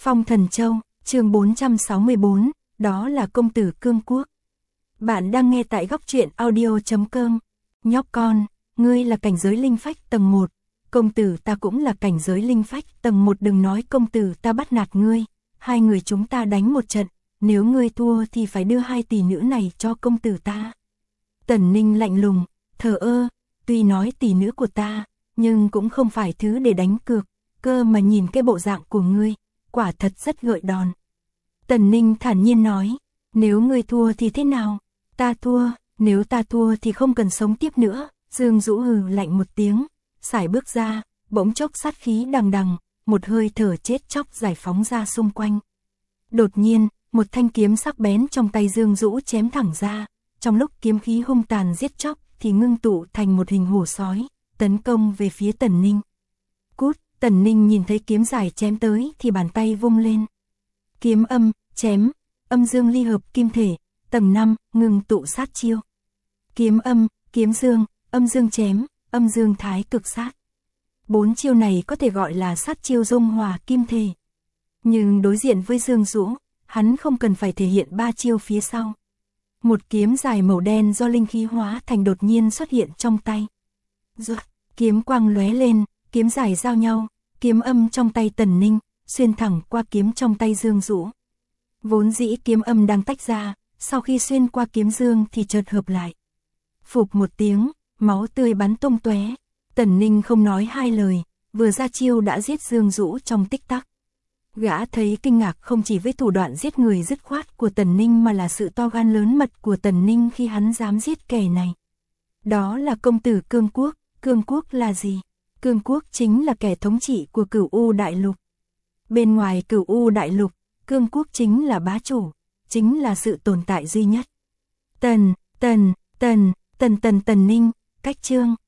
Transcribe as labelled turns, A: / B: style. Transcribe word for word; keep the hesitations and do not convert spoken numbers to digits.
A: Phong Thần Châu, chương bốn trăm sáu mươi tư, đó là công tử Cương Quốc. Bạn đang nghe tại góc truyện audio chấm com. Nhóc con, ngươi là cảnh giới linh phách tầng một, công tử ta cũng là cảnh giới linh phách tầng một, đừng nói công tử ta bắt nạt ngươi, hai người chúng ta đánh một trận, nếu ngươi thua thì phải đưa hai tỷ nữ này cho công tử ta. Tần Ninh lạnh lùng, thờ ơ, tuy nói tỷ nữ của ta, nhưng cũng không phải thứ để đánh cược, cơ mà nhìn cái bộ dạng của ngươi, quả thật rất gợi đòn. Tần Ninh thản nhiên nói, nếu ngươi thua thì thế nào? Ta thua, nếu ta thua thì không cần sống tiếp nữa. Dương Dũ hừ lạnh một tiếng, sải bước ra, bỗng chốc sát khí đằng đằng, một hơi thở chết chóc giải phóng ra xung quanh. Đột nhiên, một thanh kiếm sắc bén trong tay Dương Dũ chém thẳng ra, trong lúc kiếm khí hung tàn giết chóc thì ngưng tụ thành một hình hổ sói, tấn công về phía Tần Ninh. Cút, Tần Ninh nhìn thấy kiếm dài chém tới thì bàn tay vung lên. Kiếm âm, chém, âm dương ly hợp kim thể, tầng năm, ngưng tụ sát chiêu. Kiếm âm, kiếm dương, âm dương chém, âm dương thái cực sát. Bốn chiêu này có thể gọi là sát chiêu dung hòa kim thể. Nhưng đối diện với Dương Dũ, hắn không cần phải thể hiện ba chiêu phía sau. Một kiếm dài màu đen do linh khí hóa thành đột nhiên xuất hiện trong tay. Rồi, kiếm quang lóe lên, kiếm dài giao nhau, kiếm âm trong tay Tần Ninh, xuyên thẳng qua kiếm trong tay Dương Dũ. Vốn dĩ kiếm âm đang tách ra, sau khi xuyên qua kiếm dương thì chợt hợp lại. Phụp một tiếng, máu tươi bắn tung tóe. Tần Ninh không nói hai lời, vừa ra chiêu đã giết Dương Dũ trong tích tắc. Gã thấy kinh ngạc không chỉ với thủ đoạn giết người dứt khoát của Tần Ninh mà là sự to gan lớn mật của Tần Ninh khi hắn dám giết kẻ này. Đó là công tử Cương Quốc. Cương Quốc là gì? Cương Quốc chính là kẻ thống trị của Cửu U Đại Lục. Bên ngoài Cửu U Đại Lục, Cương Quốc chính là bá chủ, chính là sự tồn tại duy nhất. Tần, Tần, Tần, Tần Tần Tần Ninh, cách chương.